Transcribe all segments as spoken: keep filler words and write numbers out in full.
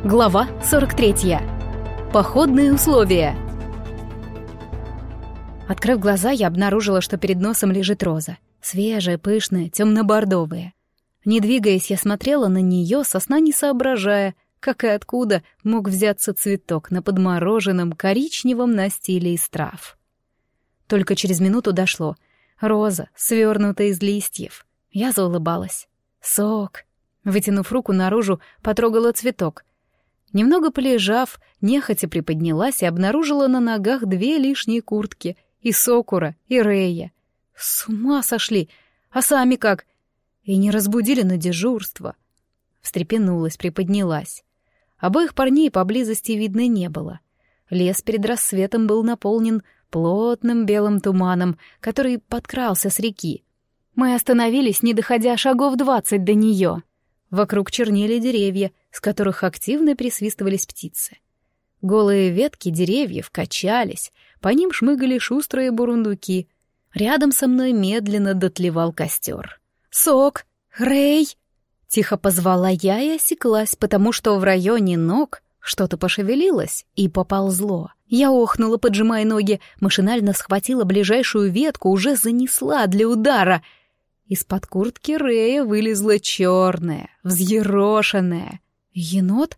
Глава сорок третья. Походные условия. Открыв глаза, я обнаружила, что перед носом лежит роза. Свежая, пышная, темно-бордовая. Не двигаясь, я смотрела на нее, со сна не соображая, как и откуда мог взяться цветок на подмороженном коричневом настиле из трав. Только через минуту дошло. Роза, свернутая из листьев. Я заулыбалась. Сок. Вытянув руку наружу, потрогала цветок. Немного полежав, нехотя приподнялась и обнаружила на ногах две лишние куртки. И Сокура, и Рэя. С ума сошли! А сами как? И не разбудили на дежурство. Встрепенулась, приподнялась. Обоих парней поблизости видно не было. Лес перед рассветом был наполнен плотным белым туманом, который подкрался с реки. Мы остановились, не доходя шагов двадцать до нее. Вокруг чернели деревья, с которых активно присвистывались птицы. Голые ветки деревьев качались, по ним шмыгали шустрые бурундуки. Рядом со мной медленно дотлевал костер. «Сок! Рэй!» — тихо позвала я и осеклась, потому что в районе ног что-то пошевелилось и поползло. Я охнула, поджимая ноги, машинально схватила ближайшую ветку, уже занесла для удара. Из-под куртки Рэя вылезла черная, взъерошенная. Енот?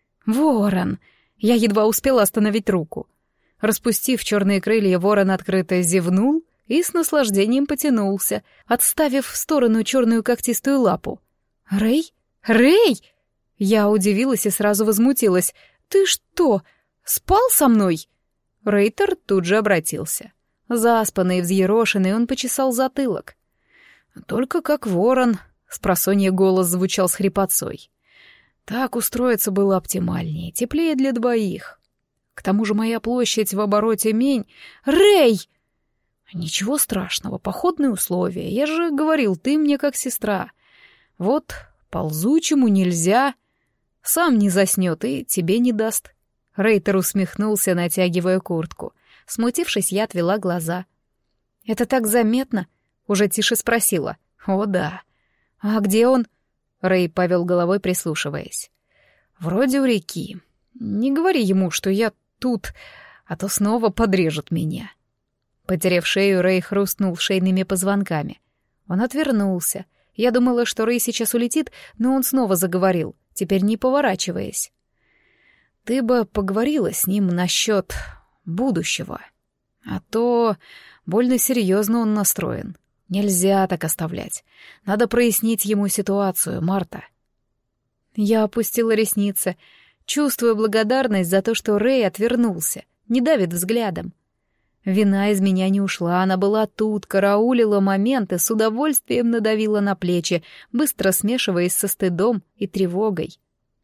Ворон! Я едва успела остановить руку. Распустив черные крылья, ворон открыто зевнул и с наслаждением потянулся, отставив в сторону черную когтистую лапу. «Рэй? Рэй!» Я удивилась и сразу возмутилась. «Ты что, спал со мной?» Рейтер тут же обратился. Заспанный и взъерошенный, он почесал затылок. «Только как ворон», — спросонья голос звучал с хрипотцой. «Так устроиться было оптимальнее, теплее для двоих. К тому же моя площадь в обороте мень... Рэй!» «Ничего страшного, походные условия. Я же говорил, ты мне как сестра. Вот ползучему нельзя. Сам не заснет и тебе не даст». Рейтер усмехнулся, натягивая куртку. Смутившись, я отвела глаза. «Это так заметно?» Уже тише спросила. «О, да. А где он?» Рэй повел головой, прислушиваясь. «Вроде у реки. Не говори ему, что я тут, а то снова подрежет меня». Потеряв шею, Рэй хрустнул шейными позвонками. Он отвернулся. Я думала, что Рэй сейчас улетит, но он снова заговорил, теперь не поворачиваясь. «Ты бы поговорила с ним насчет будущего. А то больно серьезно он настроен. Нельзя так оставлять. Надо прояснить ему ситуацию, Марта». Я опустила ресницы, чувствуя благодарность за то, что Рэй отвернулся, не давит взглядом. Вина из меня не ушла, она была тут, караулила момент и с удовольствием надавила на плечи, быстро смешиваясь со стыдом и тревогой.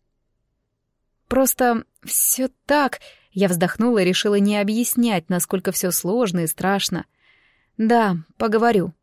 «Просто все так...» Я вздохнула и решила не объяснять, насколько все сложно и страшно. «Да, поговорю».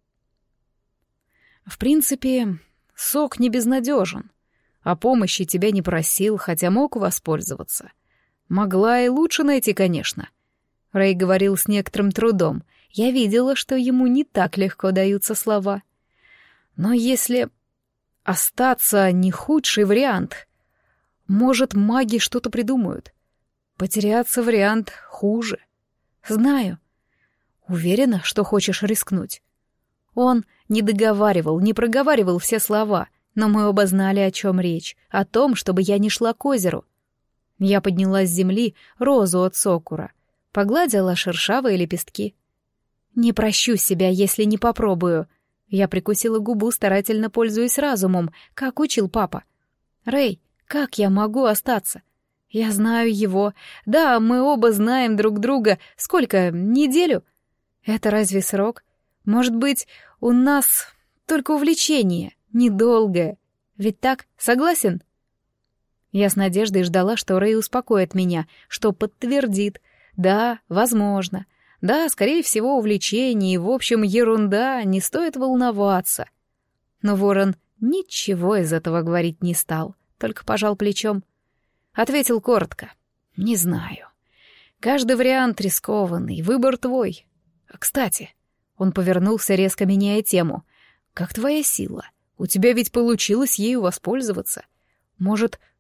В принципе, Сок не безнадежен. О помощи тебя не просил, хотя мог воспользоваться. Могла и лучше найти, конечно. Рэй говорил с некоторым трудом. Я видела, что ему не так легко даются слова. Но если остаться не худший вариант, может, маги что-то придумают. Потеряться вариант хуже. Знаю. Уверена, что хочешь рискнуть. Он не договаривал, не проговаривал все слова, но мы оба знали, о чем речь, о том, чтобы я не шла к озеру. Я подняла с земли розу от Сокура, погладила шершавые лепестки. «Не прощу себя, если не попробую». Я прикусила губу, старательно пользуясь разумом, как учил папа. «Рэй, как я могу остаться? Я знаю его. Да, мы оба знаем друг друга. Сколько? Неделю? Это разве срок? Может быть, у нас только увлечение, недолгое. Ведь так, согласен?» Я с надеждой ждала, что Рэй успокоит меня, что подтвердит. Да, возможно. Да, скорее всего, увлечение и, в общем, ерунда, не стоит волноваться. Но Ворон ничего из этого говорить не стал, только пожал плечом. Ответил коротко. «Не знаю. Каждый вариант рискованный, выбор твой. Кстати...» Он повернулся, резко меняя тему. «Как твоя сила? У тебя ведь получилось ею воспользоваться. Может,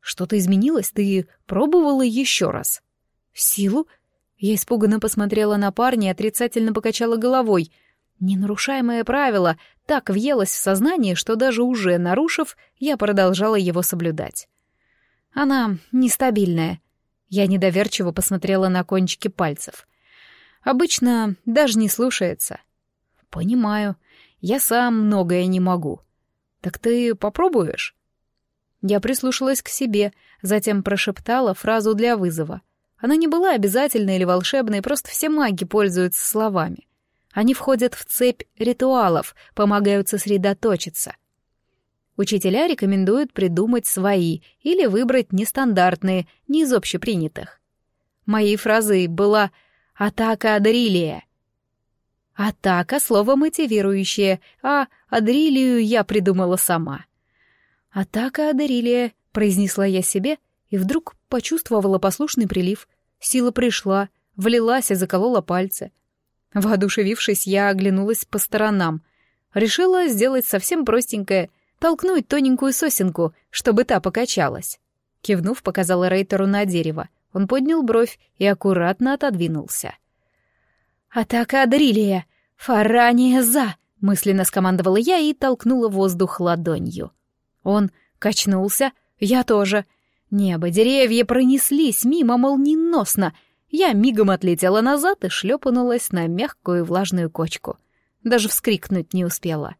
Что-то изменилось? Ты пробовала еще раз?» «Силу?» Я испуганно посмотрела на парня и отрицательно покачала головой. Ненарушаемое правило так въелось в сознание, что даже уже нарушив, я продолжала его соблюдать. «Она нестабильная». Я недоверчиво посмотрела на кончики пальцев. «Обычно даже не слушается». «Понимаю. Я сам многое не могу». «Так ты попробуешь?» Я прислушалась к себе, затем прошептала фразу для вызова. Она не была обязательной или волшебной, просто все маги пользуются словами. Они входят в цепь ритуалов, помогают сосредоточиться. Учителя рекомендуют придумать свои или выбрать нестандартные, не из общепринятых. Моей фразой была «Атака Адрилия». Атака — слово мотивирующее, а Адрилию я придумала сама. «Атака Адрилия», — произнесла я себе, и вдруг почувствовала послушный прилив. Сила пришла, влилась и заколола пальцы. Воодушевившись, я оглянулась по сторонам. Решила сделать совсем простенькое — толкнуть тоненькую сосенку, чтобы та покачалась. Кивнув, показала Рейтеру на дерево. Он поднял бровь и аккуратно отодвинулся. «Атака Адрилия! Фарания за!» — мысленно скомандовала я и толкнула воздух ладонью. Он качнулся, я тоже. Небо, деревья пронеслись мимо молниеносно. Я мигом отлетела назад и шлепнулась на мягкую влажную кочку. Даже вскрикнуть не успела.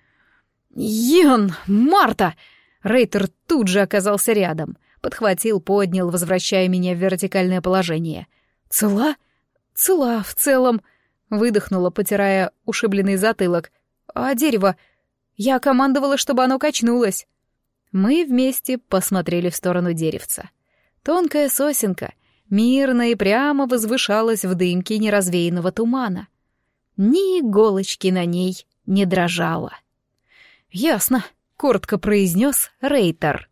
«Йен! Марта!» Рейтер тут же оказался рядом. Подхватил, поднял, возвращая меня в вертикальное положение. «Цела?» «Цела в целом», — выдохнула, потирая ушибленный затылок. «А дерево? Я командовала, чтобы оно качнулось». Мы вместе посмотрели в сторону деревца. Тонкая сосенка мирно и прямо возвышалась в дымке неразвеянного тумана. Ни иголочки на ней не дрожало. «Ясно», — коротко произнес Рейтер.